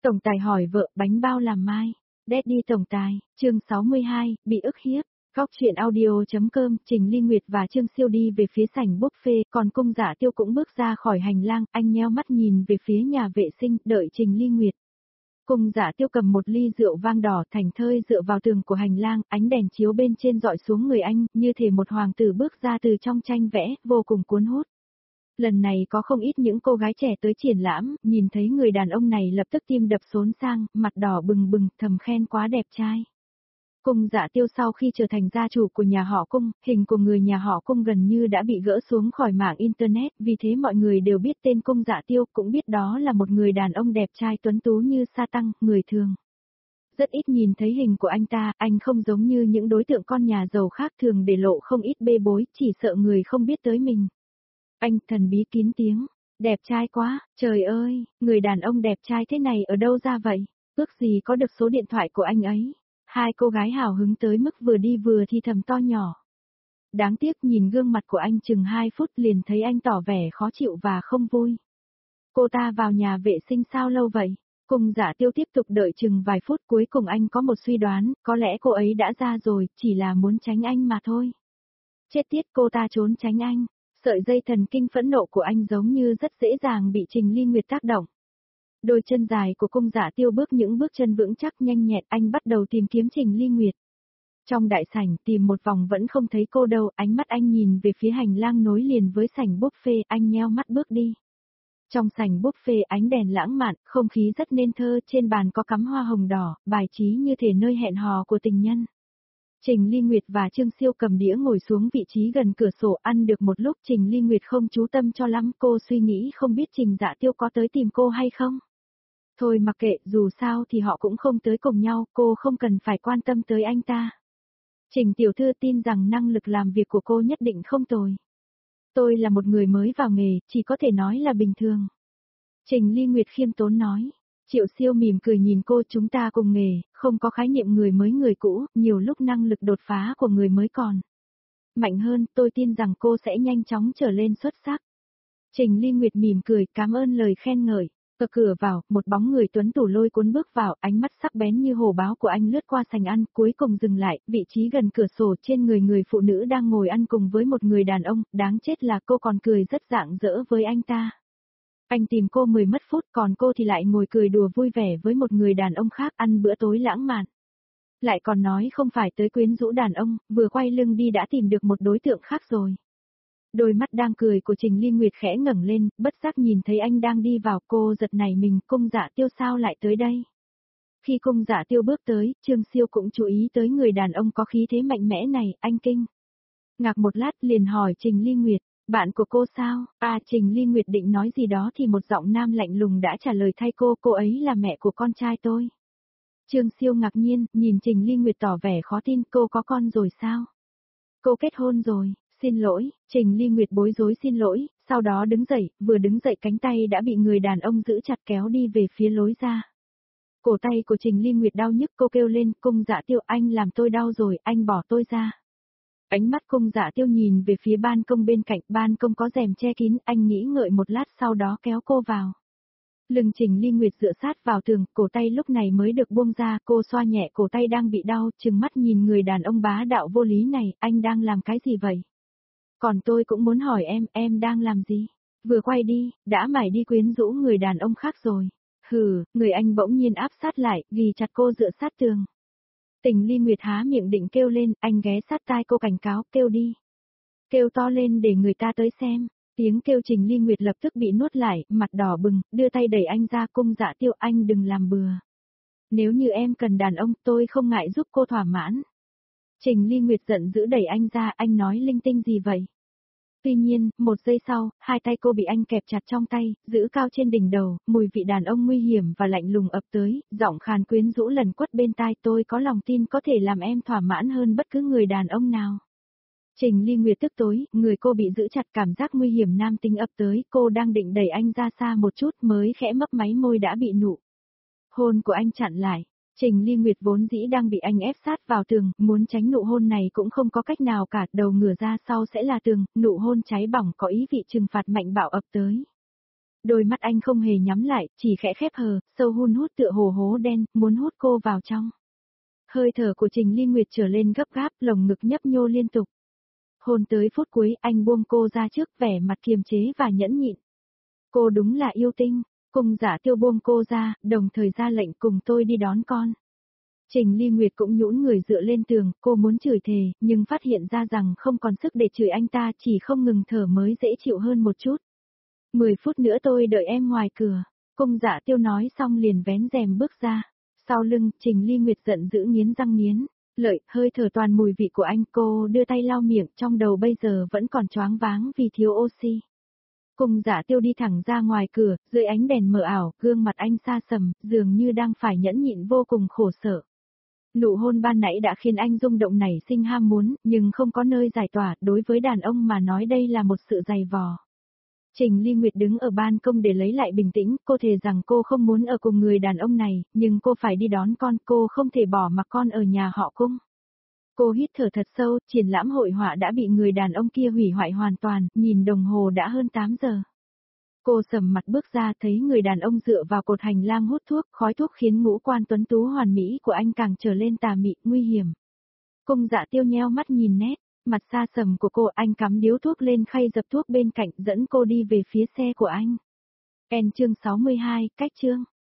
Tổng tài hỏi vợ bánh bao làm mai. Daddy tổng tài, chương 62, bị ức hiếp. Góc truyện audio.com, Trình Ly Nguyệt và Trương Siêu đi về phía sảnh buffet, còn Cung Dạ Tiêu cũng bước ra khỏi hành lang, anh nheo mắt nhìn về phía nhà vệ sinh, đợi Trình Ly Nguyệt. Cung Dạ Tiêu cầm một ly rượu vang đỏ thành thơi dựa vào tường của hành lang, ánh đèn chiếu bên trên dọi xuống người anh, như thể một hoàng tử bước ra từ trong tranh vẽ, vô cùng cuốn hút. Lần này có không ít những cô gái trẻ tới triển lãm, nhìn thấy người đàn ông này lập tức tim đập xốn sang, mặt đỏ bừng bừng, thầm khen quá đẹp trai. Cung Dạ Tiêu sau khi trở thành gia chủ của nhà họ Cung, hình của người nhà họ Cung gần như đã bị gỡ xuống khỏi mạng Internet, vì thế mọi người đều biết tên Cung Dạ Tiêu, cũng biết đó là một người đàn ông đẹp trai tuấn tú như sa tăng, người thường. Rất ít nhìn thấy hình của anh không giống như những đối tượng con nhà giàu khác thường để lộ không ít bê bối, chỉ sợ người không biết tới mình. Anh thần bí kín tiếng, đẹp trai quá, trời ơi, người đàn ông đẹp trai thế này ở đâu ra vậy, ước gì có được số điện thoại của anh ấy. Hai cô gái hào hứng tới mức vừa đi vừa thì thầm to nhỏ. Đáng tiếc nhìn gương mặt của anh chừng 2 phút liền thấy anh tỏ vẻ khó chịu và không vui. Cô ta vào nhà vệ sinh sao lâu vậy? Cung Dạ Tiêu tiếp tục đợi chừng vài phút, cuối cùng anh có một suy đoán, có lẽ cô ấy đã ra rồi, chỉ là muốn tránh anh mà thôi. Chết tiết, cô ta trốn tránh anh. Sợi dây thần kinh phẫn nộ của anh giống như rất dễ dàng bị Trình Ly Nguyệt tác động. Đôi chân dài của Cung Dạ Tiêu bước những bước chân vững chắc nhanh nhẹn, anh bắt đầu tìm kiếm Trình Ly Nguyệt. Trong đại sảnh tìm một vòng vẫn không thấy cô đâu, ánh mắt anh nhìn về phía hành lang nối liền với sảnh buffet, anh nheo mắt bước đi. Trong sảnh buffet ánh đèn lãng mạn, không khí rất nên thơ, trên bàn có cắm hoa hồng đỏ, bài trí như thể nơi hẹn hò của tình nhân. Trình Ly Nguyệt và Trương Siêu cầm đĩa ngồi xuống vị trí gần cửa sổ, ăn được một lúc Trình Ly Nguyệt không chú tâm cho lắm, cô suy nghĩ không biết Trình Dạ Tiêu có tới tìm cô hay không. Thôi mặc kệ, dù sao thì họ cũng không tới cùng nhau, cô không cần phải quan tâm tới anh ta. Trình tiểu thư tin rằng năng lực làm việc của cô nhất định không tồi. Tôi là một người mới vào nghề, chỉ có thể nói là bình thường. Trình Ly Nguyệt khiêm tốn nói. Triệu Siêu mỉm cười nhìn cô, chúng ta cùng nghề, không có khái niệm người mới người cũ, nhiều lúc năng lực đột phá của người mới còn mạnh hơn, tôi tin rằng cô sẽ nhanh chóng trở lên xuất sắc. Trình Ly Nguyệt mỉm cười, cảm ơn lời khen ngợi. Ở cửa vào, một bóng người tuấn tú lôi cuốn bước vào, ánh mắt sắc bén như hổ báo của anh lướt qua sành ăn, cuối cùng dừng lại, vị trí gần cửa sổ, trên người phụ nữ đang ngồi ăn cùng với một người đàn ông, đáng chết là cô còn cười rất rạng rỡ với anh ta. Anh tìm cô 10 mất phút, còn cô thì lại ngồi cười đùa vui vẻ với một người đàn ông khác, ăn bữa tối lãng mạn. Lại còn nói không phải tới quyến rũ đàn ông, vừa quay lưng đi đã tìm được một đối tượng khác rồi. Đôi mắt đang cười của Trình Ly Nguyệt khẽ ngẩng lên, bất giác nhìn thấy anh đang đi vào, cô giật nảy mình, Cung Dạ Tiêu sao lại tới đây? Khi Cung Dạ Tiêu bước tới, Trương Siêu cũng chú ý tới người đàn ông có khí thế mạnh mẽ này, anh kinh ngạc một lát liền hỏi Trình Ly Nguyệt, bạn của cô sao? Trình Ly Nguyệt định nói gì đó thì một giọng nam lạnh lùng đã trả lời thay cô ấy là mẹ của con trai tôi. Trương Siêu ngạc nhiên, nhìn Trình Ly Nguyệt tỏ vẻ khó tin, cô có con rồi sao? Cô kết hôn rồi. Xin lỗi, Trình Ly Nguyệt bối rối xin lỗi, sau đó đứng dậy, vừa đứng dậy cánh tay đã bị người đàn ông giữ chặt kéo đi về phía lối ra. Cổ tay của Trình Ly Nguyệt đau nhức, cô kêu lên, Cung Dạ Tiêu, anh làm tôi đau rồi, anh bỏ tôi ra. Ánh mắt Cung Dạ Tiêu nhìn về phía ban công bên cạnh, ban công có rèm che kín, anh nghĩ ngợi một lát sau đó kéo cô vào. Lưng Trình Ly Nguyệt dựa sát vào tường, cổ tay lúc này mới được buông ra, cô xoa nhẹ cổ tay đang bị đau, trừng mắt nhìn người đàn ông bá đạo vô lý này, anh đang làm cái gì vậy? Còn tôi cũng muốn hỏi em đang làm gì? Vừa quay đi, đã mải đi quyến rũ người đàn ông khác rồi. Hừ, người anh bỗng nhiên áp sát lại, ghi chặt cô dựa sát tường. Trình Ly Nguyệt há miệng định kêu lên, anh ghé sát tai cô cảnh cáo, kêu đi. Kêu to lên để người ta tới xem. Tiếng kêu Trình Ly Nguyệt lập tức bị nuốt lại, mặt đỏ bừng, đưa tay đẩy anh ra. Cung Dạ Tiêu, anh đừng làm bừa. Nếu như em cần đàn ông, tôi không ngại giúp cô thỏa mãn. Trình Ly Nguyệt giận dữ đẩy anh ra, anh nói linh tinh gì vậy? Tuy nhiên, một giây sau, hai tay cô bị anh kẹp chặt trong tay, giữ cao trên đỉnh đầu, mùi vị đàn ông nguy hiểm và lạnh lùng ập tới, giọng khàn quyến rũ lần quất bên tai, tôi có lòng tin có thể làm em thỏa mãn hơn bất cứ người đàn ông nào. Trình Ly Nguyệt tức tối, người cô bị giữ chặt, cảm giác nguy hiểm nam tính ập tới, cô đang định đẩy anh ra xa một chút mới khẽ mấp máy môi đã bị nụ hôn của anh chặn lại. Trình Ly Nguyệt vốn dĩ đang bị anh ép sát vào tường, muốn tránh nụ hôn này cũng không có cách nào cả, đầu ngửa ra sau sẽ là tường, nụ hôn cháy bỏng có ý vị trừng phạt mạnh bạo ập tới. Đôi mắt anh không hề nhắm lại, chỉ khẽ khép hờ, sâu hun hút tựa hồ hố đen, muốn hút cô vào trong. Hơi thở của Trình Ly Nguyệt trở lên gấp gáp, lồng ngực nhấp nhô liên tục. Hôn tới phút cuối, anh buông cô ra trước, vẻ mặt kiềm chế và nhẫn nhịn. Cô đúng là yêu tinh. Cung Dạ Tiêu buông cô ra, đồng thời ra lệnh cùng tôi đi đón con. Trình Ly Nguyệt cũng nhũn người dựa lên tường, cô muốn chửi thề, nhưng phát hiện ra rằng không còn sức để chửi anh ta, chỉ không ngừng thở mới dễ chịu hơn một chút. 10 phút nữa tôi đợi em ngoài cửa. Cung Dạ Tiêu nói xong liền vén rèm bước ra. Sau lưng, Trình Ly Nguyệt giận dữ nghiến răng nghiến lợi, hơi thở toàn mùi vị của anh. Cô đưa tay lau miệng, trong đầu bây giờ vẫn còn choáng váng vì thiếu oxy. Cung Dạ Tiêu đi thẳng ra ngoài cửa, dưới ánh đèn mờ ảo, gương mặt anh xa sầm, dường như đang phải nhẫn nhịn vô cùng khổ sở. Nụ hôn ban nãy đã khiến anh rung động nảy sinh ham muốn, nhưng không có nơi giải tỏa, đối với đàn ông mà nói đây là một sự dày vò. Trình Ly Nguyệt đứng ở ban công để lấy lại bình tĩnh, cô thề rằng cô không muốn ở cùng người đàn ông này, nhưng cô phải đi đón con, cô không thể bỏ mặc con ở nhà họ Cung. Cô hít thở thật sâu, triển lãm hội họa đã bị người đàn ông kia hủy hoại hoàn toàn, nhìn đồng hồ đã hơn 8 giờ. Cô sầm mặt bước ra thấy người đàn ông dựa vào cột hành lang hút thuốc, khói thuốc khiến ngũ quan tuấn tú hoàn mỹ của anh càng trở lên tà mị, nguy hiểm. Cung Dạ Tiêu nheo mắt nhìn nét, mặt xa sầm của cô, anh cắm điếu thuốc lên khay dập thuốc bên cạnh dẫn cô đi về phía xe của anh. Chương 62, cách chương.